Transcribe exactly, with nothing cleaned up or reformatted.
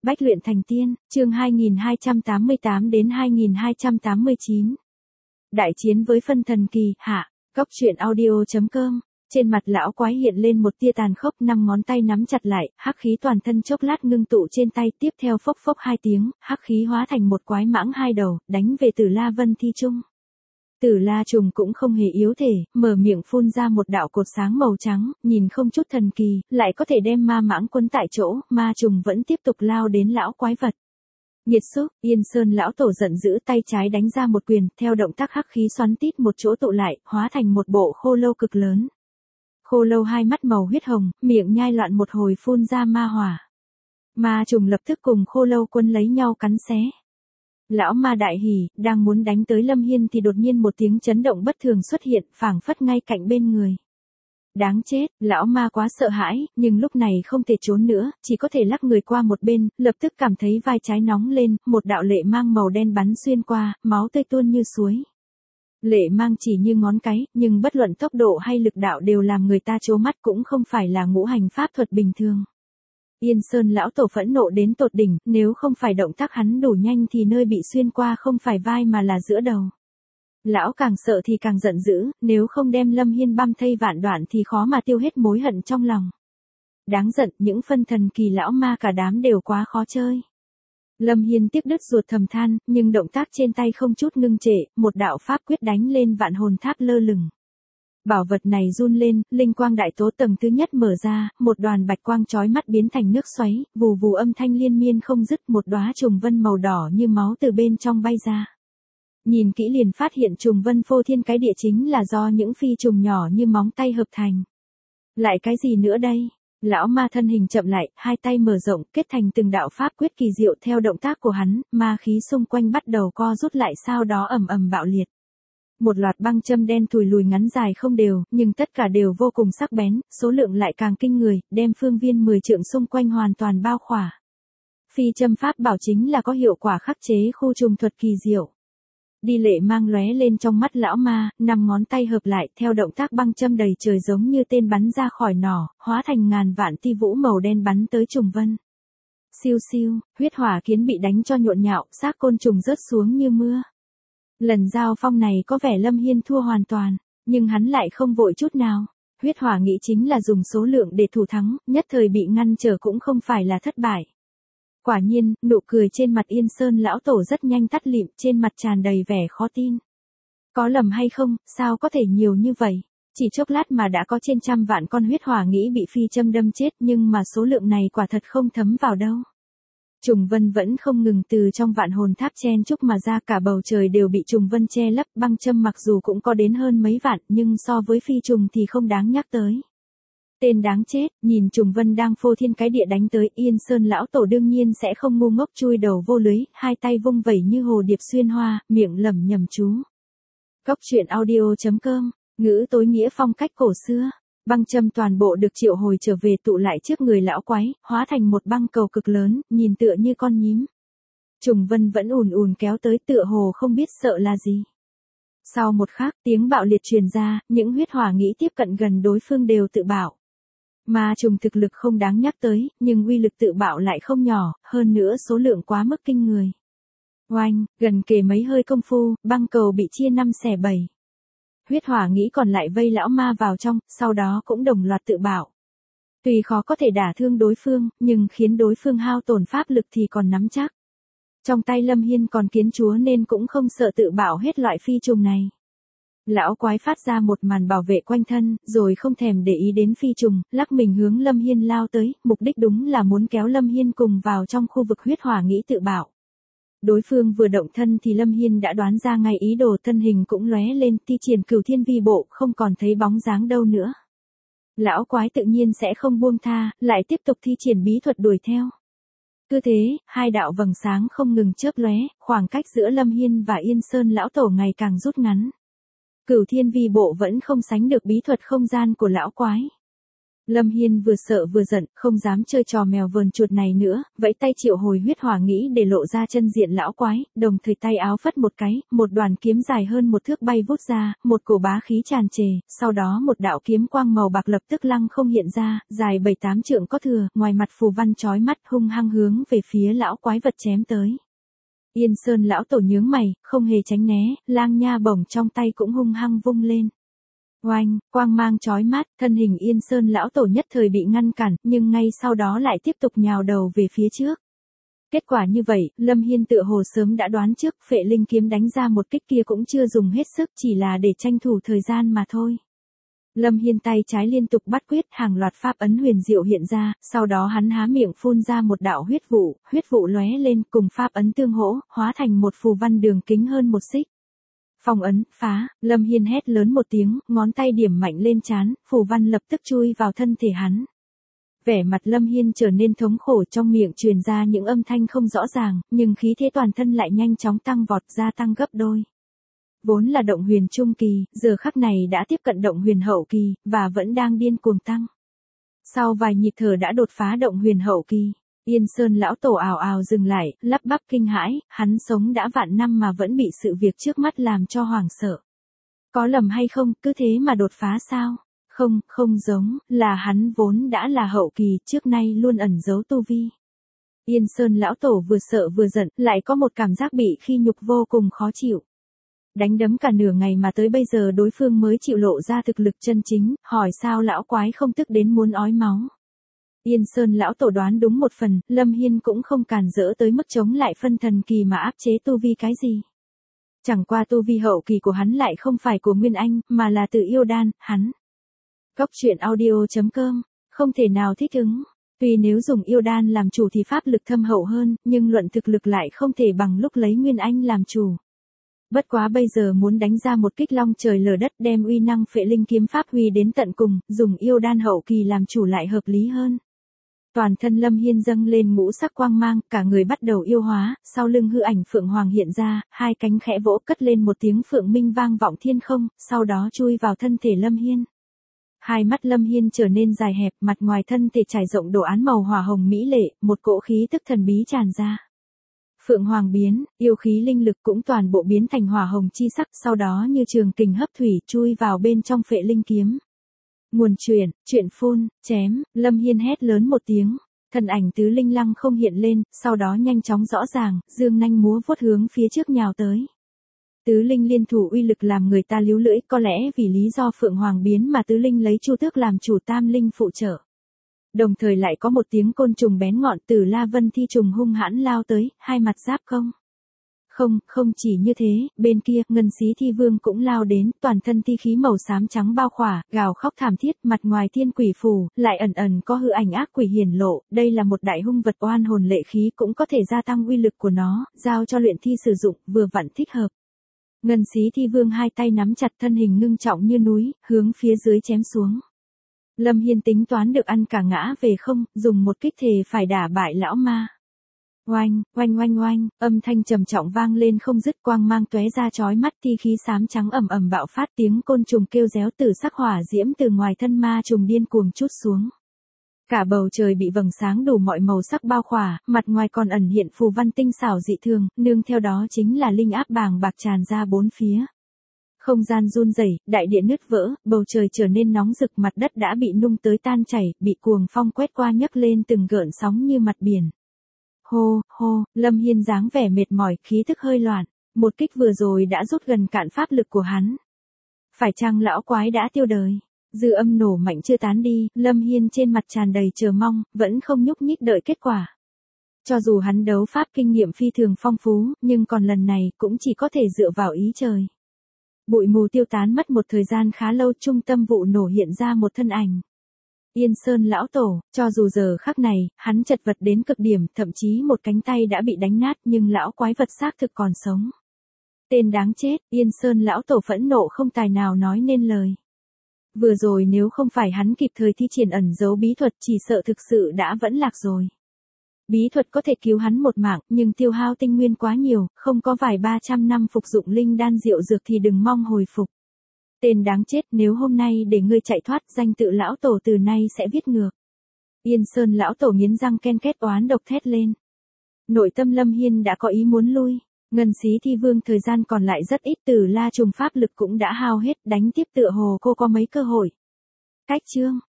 Bách luyện thành tiên, chương hai nghìn hai trăm tám mươi tám đến hai nghìn hai trăm tám mươi chín. Đại chiến với phân thần kỳ, hạ, Cốc truyện audio chấm com. Trên mặt lão quái hiện lên một tia tàn khốc, năm ngón tay nắm chặt lại, hắc khí toàn thân chốc lát ngưng tụ trên tay, tiếp theo phốc phốc hai tiếng, hắc khí hóa thành một quái mãng hai đầu, đánh về Tử La Vân Thi Trung. Tử La trùng cũng không hề yếu thể, mở miệng phun ra một đạo cột sáng màu trắng, nhìn không chút thần kỳ, lại có thể đem ma mãng quấn tại chỗ, ma trùng vẫn tiếp tục lao đến lão quái vật. Nhiệt xúc, Yên Sơn lão tổ giận dữ, tay trái đánh ra một quyền, theo động tác hắc khí xoắn tít một chỗ tụ lại, hóa thành một bộ khô lâu cực lớn. Khô lâu hai mắt màu huyết hồng, miệng nhai loạn một hồi phun ra ma hỏa. Ma trùng lập tức cùng khô lâu quân lấy nhau cắn xé. Lão ma đại hỉ, đang muốn đánh tới Lâm Hiên thì đột nhiên một tiếng chấn động bất thường xuất hiện, phảng phất ngay cạnh bên người. Đáng chết, lão ma quá sợ hãi, nhưng lúc này không thể trốn nữa, chỉ có thể lắc người qua một bên, lập tức cảm thấy vai trái nóng lên, một đạo lệ mang màu đen bắn xuyên qua, máu tươi tuôn như suối. Lệ mang chỉ như ngón cái, nhưng bất luận tốc độ hay lực đạo đều làm người ta trố mắt, cũng không phải là ngũ hành pháp thuật bình thường. Yên Sơn lão tổ phẫn nộ đến tột đỉnh, nếu không phải động tác hắn đủ nhanh thì nơi bị xuyên qua không phải vai mà là giữa đầu. Lão càng sợ thì càng giận dữ, nếu không đem Lâm Hiên băm thây vạn đoạn thì khó mà tiêu hết mối hận trong lòng. Đáng giận, những phân thần kỳ lão ma cả đám đều quá khó chơi. Lâm Hiên tiếc đứt ruột thầm than, nhưng động tác trên tay không chút ngưng trệ, một đạo pháp quyết đánh lên vạn hồn tháp lơ lửng. Bảo vật này run lên, linh quang đại tố tầng thứ nhất mở ra, một đoàn bạch quang chói mắt biến thành nước xoáy, vù vù âm thanh liên miên không dứt, một đóa trùng vân màu đỏ như máu từ bên trong bay ra. Nhìn kỹ liền phát hiện trùng vân phô thiên cái địa chính là do những phi trùng nhỏ như móng tay hợp thành. Lại cái gì nữa đây? Lão ma thân hình chậm lại, hai tay mở rộng, kết thành từng đạo pháp quyết kỳ diệu, theo động tác của hắn, ma khí xung quanh bắt đầu co rút lại, sau đó ầm ầm bạo liệt. Một loạt băng châm đen thùi lùi ngắn dài không đều, nhưng tất cả đều vô cùng sắc bén, số lượng lại càng kinh người, đem phương viên mười trượng xung quanh hoàn toàn bao khỏa. Phi châm pháp bảo chính là có hiệu quả khắc chế khu trùng thuật kỳ diệu. Đi lệ mang lóe lên trong mắt lão ma, năm ngón tay hợp lại, theo động tác băng châm đầy trời giống như tên bắn ra khỏi nỏ, hóa thành ngàn vạn ti vũ màu đen bắn tới trùng vân. Siêu siêu, huyết hỏa kiến bị đánh cho nhộn nhạo, xác côn trùng rớt xuống như mưa. Lần giao phong này có vẻ Lâm Hiên thua hoàn toàn, nhưng hắn lại không vội chút nào. Huyết hỏa nghĩ chính là dùng số lượng để thủ thắng, nhất thời bị ngăn trở cũng không phải là thất bại. Quả nhiên, nụ cười trên mặt Yên Sơn lão tổ rất nhanh tắt lịm, trên mặt tràn đầy vẻ khó tin. Có lầm hay không, sao có thể nhiều như vậy? Chỉ chốc lát mà đã có trên trăm vạn con huyết hỏa nghĩ bị phi châm đâm chết, nhưng mà số lượng này quả thật không thấm vào đâu. Trùng vân vẫn không ngừng từ trong vạn hồn tháp chen chúc mà ra, cả bầu trời đều bị trùng vân che lấp, băng châm mặc dù cũng có đến hơn mấy vạn, nhưng so với phi trùng thì không đáng nhắc tới. Tên đáng chết, nhìn trùng vân đang phô thiên cái địa đánh tới, Yên Sơn lão tổ đương nhiên sẽ không ngu ngốc chui đầu vô lưới, hai tay vung vẩy như hồ điệp xuyên hoa, miệng lẩm nhẩm chú. Cốc truyện audio chấm com, ngữ tối nghĩa phong cách cổ xưa. Băng châm toàn bộ được triệu hồi trở về, tụ lại trước người lão quái, hóa thành một băng cầu cực lớn, nhìn tựa như con nhím. Trùng vân vẫn ùn ùn kéo tới, tựa hồ không biết sợ là gì. Sau một khắc, tiếng bạo liệt truyền ra, những huyết hỏa nghĩ tiếp cận gần đối phương đều tự bạo. Ma trùng thực lực không đáng nhắc tới, nhưng uy lực tự bạo lại không nhỏ, hơn nữa số lượng quá mức kinh người. Oanh, gần kề mấy hơi công phu, băng cầu bị chia năm xẻ bảy. Huyết hỏa nghĩ còn lại vây lão ma vào trong, sau đó cũng đồng loạt tự bạo. Tuy khó có thể đả thương đối phương, nhưng khiến đối phương hao tổn pháp lực thì còn nắm chắc. Trong tay Lâm Hiên còn kiến chúa nên cũng không sợ tự bạo hết loại phi trùng này. Lão quái phát ra một màn bảo vệ quanh thân, rồi không thèm để ý đến phi trùng, lắc mình hướng Lâm Hiên lao tới, mục đích đúng là muốn kéo Lâm Hiên cùng vào trong khu vực huyết hỏa nghĩ tự bạo. Đối phương vừa động thân thì Lâm Hiên đã đoán ra ngay ý đồ, thân hình cũng lóe lên, thi triển cửu thiên vi bộ, không còn thấy bóng dáng đâu nữa. Lão quái tự nhiên sẽ không buông tha, lại tiếp tục thi triển bí thuật đuổi theo. Cứ thế, hai đạo vầng sáng không ngừng chớp lóe, khoảng cách giữa Lâm Hiên và Yên Sơn lão tổ ngày càng rút ngắn. Cửu thiên vi bộ vẫn không sánh được bí thuật không gian của lão quái. Lâm Hiên vừa sợ vừa giận, không dám chơi trò mèo vờn chuột này nữa, vẫy tay triệu hồi huyết hỏa nghĩ để lộ ra chân diện lão quái, đồng thời tay áo phất một cái, một đoàn kiếm dài hơn một thước bay vút ra, một cổ bá khí tràn trề, sau đó một đạo kiếm quang màu bạc lập tức lăng không hiện ra, dài bảy tám trượng có thừa, ngoài mặt phù văn chói mắt hung hăng hướng về phía lão quái vật chém tới. Yên Sơn lão tổ nhướng mày, không hề tránh né, lang nha bổng trong tay cũng hung hăng vung lên. Oanh, quang mang chói mắt, thân hình Yên Sơn lão tổ nhất thời bị ngăn cản, nhưng ngay sau đó lại tiếp tục nhào đầu về phía trước. Kết quả như vậy, Lâm Hiên tựa hồ sớm đã đoán trước, phệ linh kiếm đánh ra một kích kia cũng chưa dùng hết sức, chỉ là để tranh thủ thời gian mà thôi. Lâm Hiên tay trái liên tục bắt quyết, hàng loạt pháp ấn huyền diệu hiện ra, sau đó hắn há miệng phun ra một đạo huyết vụ, huyết vụ lóe lên cùng pháp ấn tương hỗ, hóa thành một phù văn đường kính hơn một xích. Phong ấn, phá, Lâm Hiên hét lớn một tiếng, ngón tay điểm mạnh lên trán, phù văn lập tức chui vào thân thể hắn. Vẻ mặt Lâm Hiên trở nên thống khổ, trong miệng truyền ra những âm thanh không rõ ràng, nhưng khí thế toàn thân lại nhanh chóng tăng vọt, gia tăng gấp đôi. Vốn là động huyền trung kỳ, giờ khắc này đã tiếp cận động huyền hậu kỳ, và vẫn đang điên cuồng tăng. Sau vài nhịp thở đã đột phá động huyền hậu kỳ. Yên Sơn lão tổ ào ào dừng lại, lắp bắp kinh hãi, hắn sống đã vạn năm mà vẫn bị sự việc trước mắt làm cho hoảng sợ. Có lầm hay không, cứ thế mà đột phá sao? Không, không giống, là hắn vốn đã là hậu kỳ, trước nay luôn ẩn giấu tu vi. Yên Sơn lão tổ vừa sợ vừa giận, lại có một cảm giác bị khi nhục vô cùng khó chịu. Đánh đấm cả nửa ngày mà tới bây giờ đối phương mới chịu lộ ra thực lực chân chính, hỏi sao lão quái không tức đến muốn ói máu. Yên Sơn lão tổ đoán đúng một phần, Lâm Hiên cũng không càn rỡ tới mức chống lại phân thần kỳ mà áp chế tu vi cái gì. Chẳng qua tu vi hậu kỳ của hắn lại không phải của Nguyên Anh, mà là từ yêu đan, hắn. Góc truyện audio chấm com, không thể nào thích ứng. Tuy nếu dùng yêu đan làm chủ thì pháp lực thâm hậu hơn, nhưng luận thực lực lại không thể bằng lúc lấy Nguyên Anh làm chủ. Bất quá bây giờ muốn đánh ra một kích long trời lở đất đem uy năng phệ linh kiếm pháp huy đến tận cùng, dùng yêu đan hậu kỳ làm chủ lại hợp lý hơn. Toàn thân Lâm Hiên dâng lên ngũ sắc quang mang, cả người bắt đầu yêu hóa, sau lưng hư ảnh phượng hoàng hiện ra, hai cánh khẽ vỗ cất lên một tiếng phượng minh vang vọng thiên không, sau đó chui vào thân thể Lâm Hiên. Hai mắt Lâm Hiên trở nên dài hẹp, mặt ngoài thân thể trải rộng đồ án màu hỏa hồng mỹ lệ, một cỗ khí tức thần bí tràn ra. Phượng hoàng biến, yêu khí linh lực cũng toàn bộ biến thành hỏa hồng chi sắc, sau đó như trường kình hấp thủy chui vào bên trong phệ linh kiếm. Nguồn truyền, chuyện phun, chém, Lâm Hiên hét lớn một tiếng, thân ảnh tứ linh lăng không hiện lên, sau đó nhanh chóng rõ ràng, dương nanh múa vuốt hướng phía trước nhào tới. Tứ linh liên thủ uy lực làm người ta líu lưỡi, có lẽ vì lý do Phượng Hoàng biến mà tứ linh lấy Chu Tước làm chủ tam linh phụ trợ. Đồng thời lại có một tiếng côn trùng bén ngọn từ La Vân Thi trùng hung hãn lao tới, hai mặt giáp công. Không, không chỉ như thế, bên kia, Ngân Xí Thi Vương cũng lao đến, toàn thân thi khí màu xám trắng bao khỏa, gào khóc thảm thiết, mặt ngoài thiên quỷ phù, lại ẩn ẩn có hư ảnh ác quỷ hiển lộ, đây là một đại hung vật oan hồn lệ khí cũng có thể gia tăng uy lực của nó, giao cho luyện thi sử dụng, vừa vặn thích hợp. Ngân Xí Thi Vương hai tay nắm chặt thân hình ngưng trọng như núi, hướng phía dưới chém xuống. Lâm Hiên tính toán được ăn cả ngã về không, dùng một kích thề phải đả bại lão ma. Oanh, oanh oanh oanh, âm thanh trầm trọng vang lên không dứt, quang mang tóe ra chói mắt, thi khí xám trắng ầm ầm bạo phát, tiếng côn trùng kêu réo, từ sắc hỏa diễm từ ngoài thân ma trùng điên cuồng trút xuống. Cả bầu trời bị vầng sáng đủ mọi màu sắc bao khỏa, mặt ngoài còn ẩn hiện phù văn tinh xảo dị thường, nương theo đó chính là linh áp bàng bạc tràn ra bốn phía. Không gian run rẩy, đại địa nứt vỡ, bầu trời trở nên nóng rực, mặt đất đã bị nung tới tan chảy, bị cuồng phong quét qua nhấc lên từng gợn sóng như mặt biển. Hô, hô, Lâm Hiên dáng vẻ mệt mỏi, khí thức hơi loạn, một kích vừa rồi đã rút gần cạn pháp lực của hắn. Phải chăng lão quái đã tiêu đời? Dư âm nổ mạnh chưa tán đi, Lâm Hiên trên mặt tràn đầy chờ mong, vẫn không nhúc nhích đợi kết quả. Cho dù hắn đấu pháp kinh nghiệm phi thường phong phú, nhưng còn lần này cũng chỉ có thể dựa vào ý trời. Bụi mù tiêu tán mất một thời gian khá lâu, trung tâm vụ nổ hiện ra một thân ảnh. Yên Sơn lão tổ, cho dù giờ khắc này, hắn chật vật đến cực điểm, thậm chí một cánh tay đã bị đánh nát, nhưng lão quái vật xác thực còn sống. Tên đáng chết, Yên Sơn lão tổ phẫn nộ không tài nào nói nên lời. Vừa rồi nếu không phải hắn kịp thời thi triển ẩn giấu bí thuật, chỉ sợ thực sự đã vẫn lạc rồi. Bí thuật có thể cứu hắn một mạng, nhưng tiêu hao tinh nguyên quá nhiều, không có vài ba trăm năm phục dụng linh đan diệu dược thì đừng mong hồi phục. Tên đáng chết, nếu hôm nay để ngươi chạy thoát, danh tự lão tổ từ nay sẽ viết ngược. Yên Sơn lão tổ nghiến răng ken két oán độc thét lên. Nội tâm Lâm Hiên đã có ý muốn lui. Ngân Xí Thi Vương thời gian còn lại rất ít, Tử La trùng pháp lực cũng đã hao hết, đánh tiếp tựa hồ cô có mấy cơ hội. Cách chương